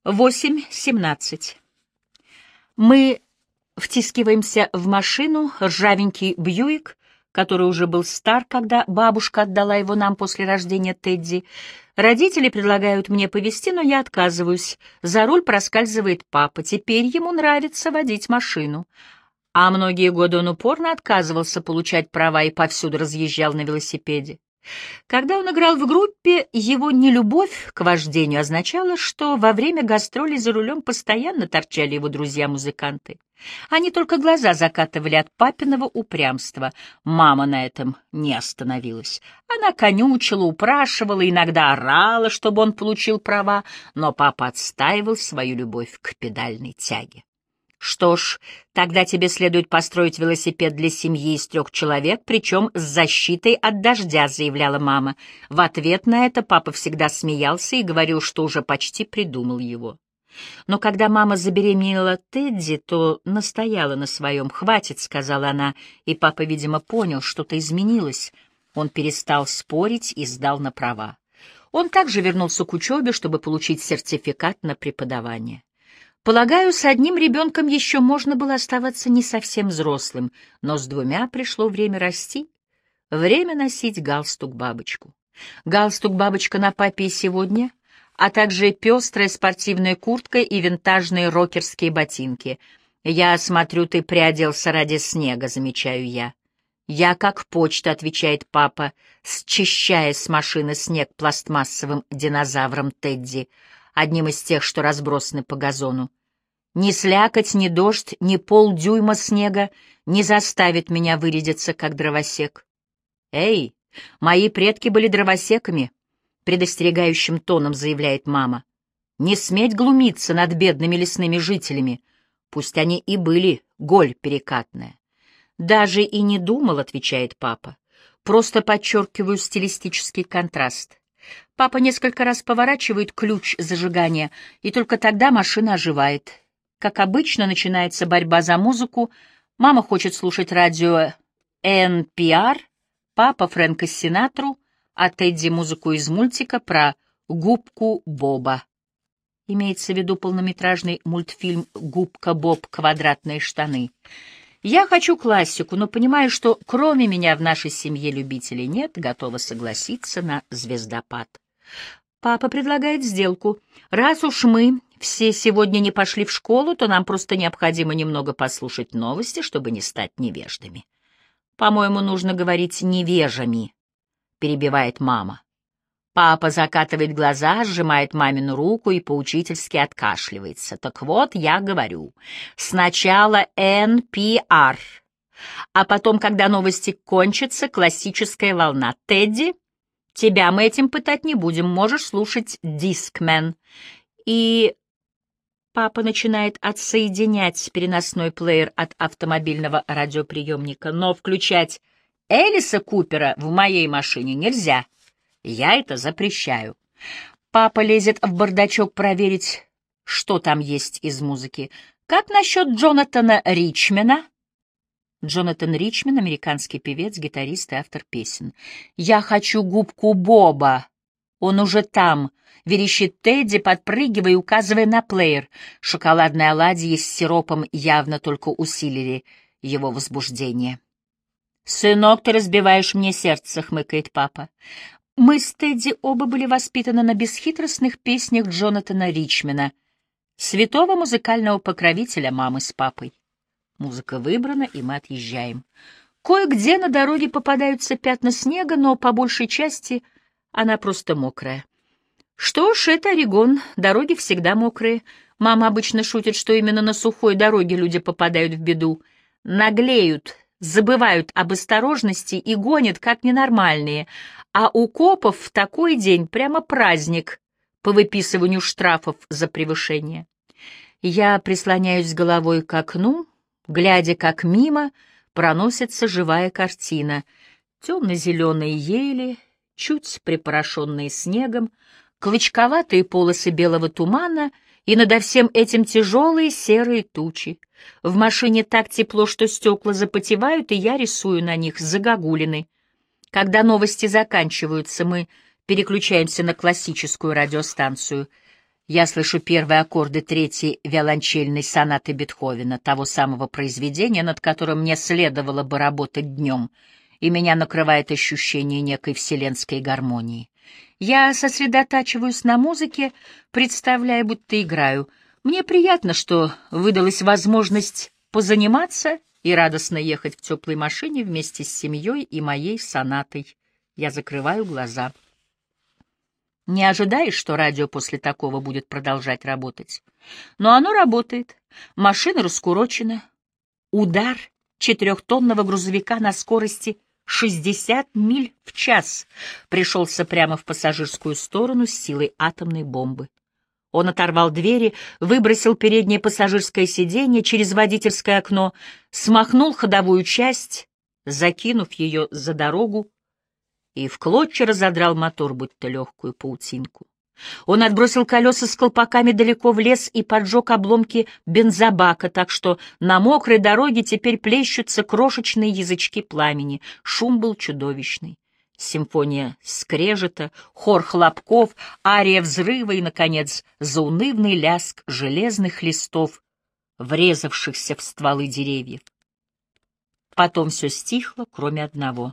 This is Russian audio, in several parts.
8:17. Мы втискиваемся в машину, ржавенький Бьюик, который уже был стар, когда бабушка отдала его нам после рождения Тедди. Родители предлагают мне повезти, но я отказываюсь. За руль проскальзывает папа. Теперь ему нравится водить машину. А многие годы он упорно отказывался получать права и повсюду разъезжал на велосипеде. Когда он играл в группе, его нелюбовь к вождению означала, что во время гастролей за рулем постоянно торчали его друзья-музыканты. Они только глаза закатывали от папиного упрямства. Мама на этом не остановилась. Она конючила, упрашивала, иногда орала, чтобы он получил права, но папа отстаивал свою любовь к педальной тяге. «Что ж, тогда тебе следует построить велосипед для семьи из 3 человек, причем с защитой от дождя», — заявляла мама. В ответ на это папа всегда смеялся и говорил, что уже почти придумал его. Но когда мама забеременела Тедди, то настояла на своем. «Хватит», — сказала она, и папа, видимо, понял, что-то изменилось. Он перестал спорить и сдал на права. Он также вернулся к учебе, чтобы получить сертификат на преподавание. Полагаю, с одним ребенком еще можно было оставаться не совсем взрослым, но с 2 пришло время расти, время носить галстук-бабочку. Галстук-бабочка на папе и сегодня, а также пестрая спортивная куртка и винтажные рокерские ботинки. «Я смотрю, ты приоделся ради снега», — замечаю я. «Я как почта», — отвечает папа, счищая с машины снег пластмассовым динозавром Тедди, одним из тех, что разбросаны по газону. Ни слякоть, ни дождь, ни полдюйма снега не заставит меня вырядиться, как дровосек. «Эй, мои предки были дровосеками», — предостерегающим тоном заявляет мама. «Не сметь глумиться над бедными лесными жителями, пусть они и были голь перекатная». «Даже и не думал», — отвечает папа. «Просто подчеркиваю стилистический контраст». Папа несколько раз поворачивает ключ зажигания, и только тогда машина оживает. Как обычно, начинается борьба за музыку. Мама хочет слушать радио NPR, папа Фрэнка Синатру, а Тедди — музыку из мультика про губку Боба. Имеется в виду полнометражный мультфильм «Губка Боб. Квадратные штаны». Я хочу классику, но понимаю, что кроме меня в нашей семье любителей нет, готова согласиться на звездопад. Папа предлагает сделку. Раз уж мы все сегодня не пошли в школу, то нам просто необходимо немного послушать новости, чтобы не стать невеждами. По-моему, нужно говорить «невежами», — перебивает мама. Папа закатывает глаза, сжимает мамину руку и поучительски откашливается. Так вот, я говорю, сначала NPR, а потом, когда новости кончатся, классическая волна. Тедди, тебя мы этим пытать не будем, можешь слушать Discman. И папа начинает отсоединять переносной плеер от автомобильного радиоприемника, но включать Элиса Купера в моей машине нельзя. Я это запрещаю. Папа лезет в бардачок проверить, что там есть из музыки. Как насчет Джонатана Ричмена? Джонатан Ричмен — американский певец, гитарист и автор песен. «Я хочу губку Боба. Он уже там», — верещит Тедди, подпрыгивая и указывая на плеер. Шоколадные оладьи с сиропом явно только усилили его возбуждение. «Сынок, ты разбиваешь мне сердце», — хмыкает папа. Мы с Тедди оба были воспитаны на бесхитростных песнях Джонатана Ричмена, святого музыкального покровителя мамы с папой. Музыка выбрана, и мы отъезжаем. Кое-где на дороге попадаются пятна снега, но по большей части она просто мокрая. Что ж, это Орегон, дороги всегда мокрые. Мама обычно шутит, что именно на сухой дороге люди попадают в беду. Наглеют, забывают об осторожности и гонят как ненормальные, а у копов в такой день прямо праздник по выписыванию штрафов за превышение. Я прислоняюсь головой к окну, глядя, как мимо проносится живая картина. Темно-зеленые ели, чуть припорошенные снегом, клочковатые полосы белого тумана и надо всем этим тяжелые серые тучи. В машине так тепло, что стекла запотевают, и я рисую на них загогулины. Когда новости заканчиваются, мы переключаемся на классическую радиостанцию. Я слышу первые аккорды третьей виолончельной сонаты Бетховена, того самого произведения, над которым мне следовало бы работать днем, и меня накрывает ощущение некой вселенской гармонии. Я сосредотачиваюсь на музыке, представляя, будто играю. Мне приятно, что выдалась возможность позаниматься и радостно ехать в теплой машине вместе с семьей и моей сонатой. Я закрываю глаза. Не ожидаешь, что радио после такого будет продолжать работать? Но оно работает. Машина раскурочена. Удар 4-тонного грузовика на скорости 60 миль в час пришелся прямо в пассажирскую сторону с силой атомной бомбы. Он оторвал двери, выбросил переднее пассажирское сиденье через водительское окно, смахнул ходовую часть, закинув ее за дорогу, и в клочья разодрал мотор, будто легкую паутинку. Он отбросил колеса с колпаками далеко в лес и поджег обломки бензобака, так что на мокрой дороге теперь плещутся крошечные язычки пламени. Шум был чудовищный. Симфония скрежета, хор хлопков, ария взрыва и, наконец, заунывный лязг железных листов, врезавшихся в стволы деревьев. Потом все стихло, кроме одного.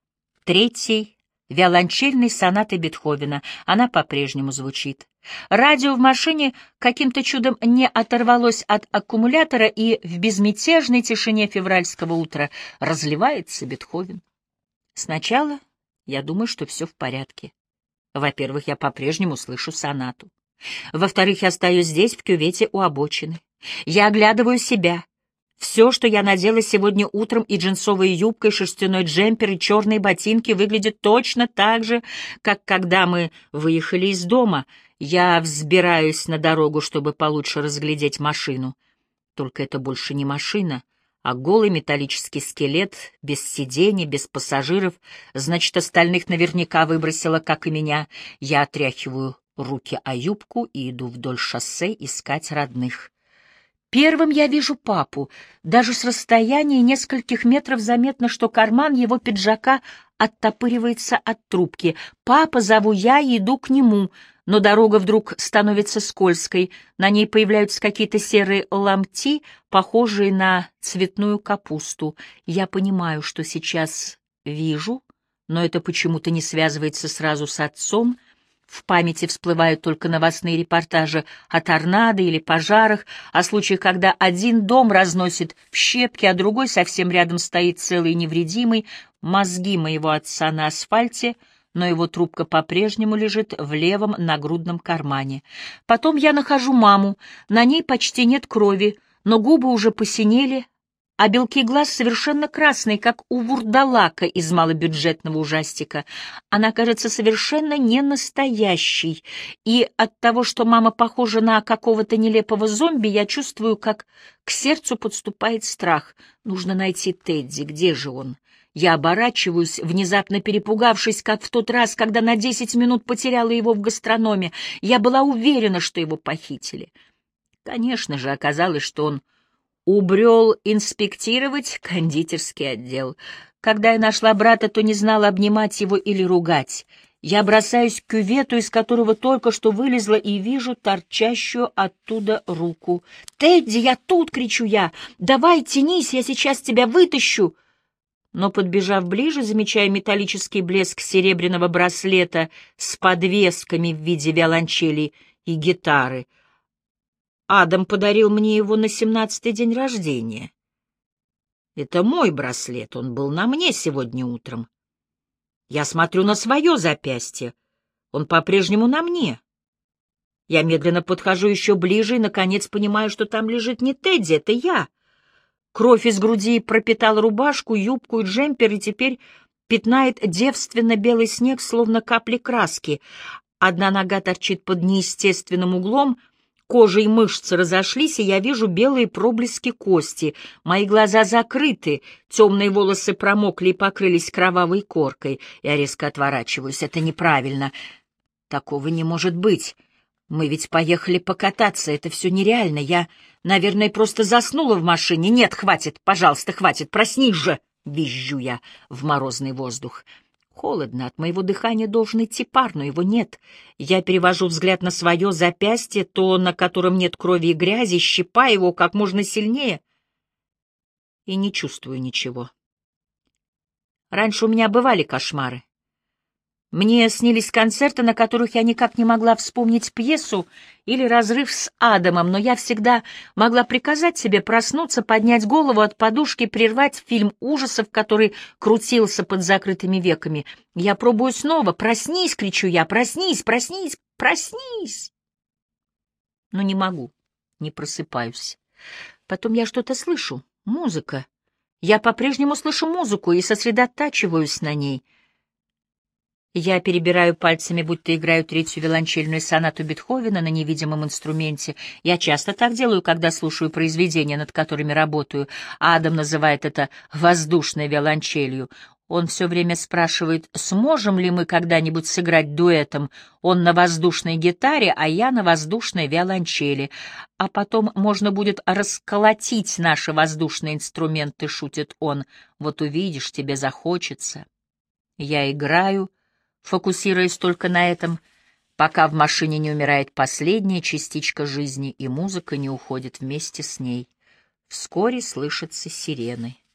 Третьей виолончельной сонаты Бетховена. Она по-прежнему звучит. Радио в машине каким-то чудом не оторвалось от аккумулятора, и в безмятежной тишине февральского утра разливается Бетховен. Сначала я думаю, что все в порядке. Во-первых, я по-прежнему слышу сонату. Во-вторых, я стою здесь, в кювете у обочины. Я оглядываю себя. Все, что я надела сегодня утром, и джинсовая юбка, и шерстяной джемпер, и черные ботинки, выглядит точно так же, как когда мы выехали из дома. Я взбираюсь на дорогу, чтобы получше разглядеть машину. Только это больше не машина, а голый металлический скелет, без сидений, без пассажиров. Значит, остальных наверняка выбросило, как и меня. Я отряхиваю руки о юбку и иду вдоль шоссе искать родных. Первым я вижу папу. Даже с расстояния нескольких метров заметно, что карман его пиджака оттопыривается от трубки. «Папа», зову я и иду к нему, но дорога вдруг становится скользкой. На ней появляются какие-то серые ломти, похожие на цветную капусту. Я понимаю, что сейчас вижу, но это почему-то не связывается сразу с отцом. В памяти всплывают только новостные репортажи о торнадо или пожарах, о случаях, когда один дом разносит в щепки, а другой совсем рядом стоит целый и невредимый. Мозги моего отца на асфальте, но его трубка по-прежнему лежит в левом нагрудном кармане. Потом я нахожу маму. На ней почти нет крови, но губы уже посинели, а белки глаз совершенно красные, как у вурдалака из малобюджетного ужастика. Она кажется совершенно не настоящей, и от того, что мама похожа на какого-то нелепого зомби, я чувствую, как к сердцу подступает страх. Нужно найти Тедди. Где же он? Я оборачиваюсь, внезапно перепугавшись, как в тот раз, когда на 10 минут потеряла его в гастрономе. Я была уверена, что его похитили. Конечно же, оказалось, что он убрел инспектировать кондитерский отдел. Когда я нашла брата, то не знала, обнимать его или ругать. Я бросаюсь к кювету, из которого только что вылезла, и вижу торчащую оттуда руку. «Тедди, я тут!» — кричу я. «Давай, тянись, я сейчас тебя вытащу!» Но, подбежав ближе, замечаю металлический блеск серебряного браслета с подвесками в виде виолончели и гитары. Адам подарил мне его на 17-й день рождения. Это мой браслет, он был на мне сегодня утром. Я смотрю на свое запястье, он по-прежнему на мне. Я медленно подхожу еще ближе и, наконец, понимаю, что там лежит не Тедди, это я. Кровь из груди пропитала рубашку, юбку и джемпер, и теперь пятнает девственно-белый снег, словно капли краски. Одна нога торчит под неестественным углом, кожа и мышцы разошлись, и я вижу белые проблески кости. Мои глаза закрыты, темные волосы промокли и покрылись кровавой коркой. Я резко отворачиваюсь. Это неправильно. Такого не может быть. Мы ведь поехали покататься. Это все нереально. Я, наверное, просто заснула в машине. Нет, хватит, пожалуйста, хватит. Проснись же, визжу я в морозный воздух. Холодно, от моего дыхания должен идти пар, но его нет. Я перевожу взгляд на свое запястье, то, на котором нет крови и грязи, щипаю его как можно сильнее и не чувствую ничего. Раньше у меня бывали кошмары. Мне снились концерты, на которых я никак не могла вспомнить пьесу или разрыв с Адамом, но я всегда могла приказать себе проснуться, поднять голову от подушки, прервать фильм ужасов, который крутился под закрытыми веками. Я пробую снова. «Проснись!» — кричу я. «Проснись! Проснись! Проснись!» Но не могу, не просыпаюсь. Потом я что-то слышу. Музыка. Я по-прежнему слышу музыку и сосредотачиваюсь на ней. Я перебираю пальцами, будто играю третью виолончельную сонату Бетховена на невидимом инструменте. Я часто так делаю, когда слушаю произведения, над которыми работаю. Адам называет это «воздушной виолончелью». Он все время спрашивает, сможем ли мы когда-нибудь сыграть дуэтом. Он на воздушной гитаре, а я на воздушной виолончели. А потом можно будет расколотить наши воздушные инструменты, шутит он. Вот увидишь, тебе захочется. Я играю, фокусируясь только на этом, пока в машине не умирает последняя частичка жизни, и музыка не уходит вместе с ней. Вскоре слышатся сирены.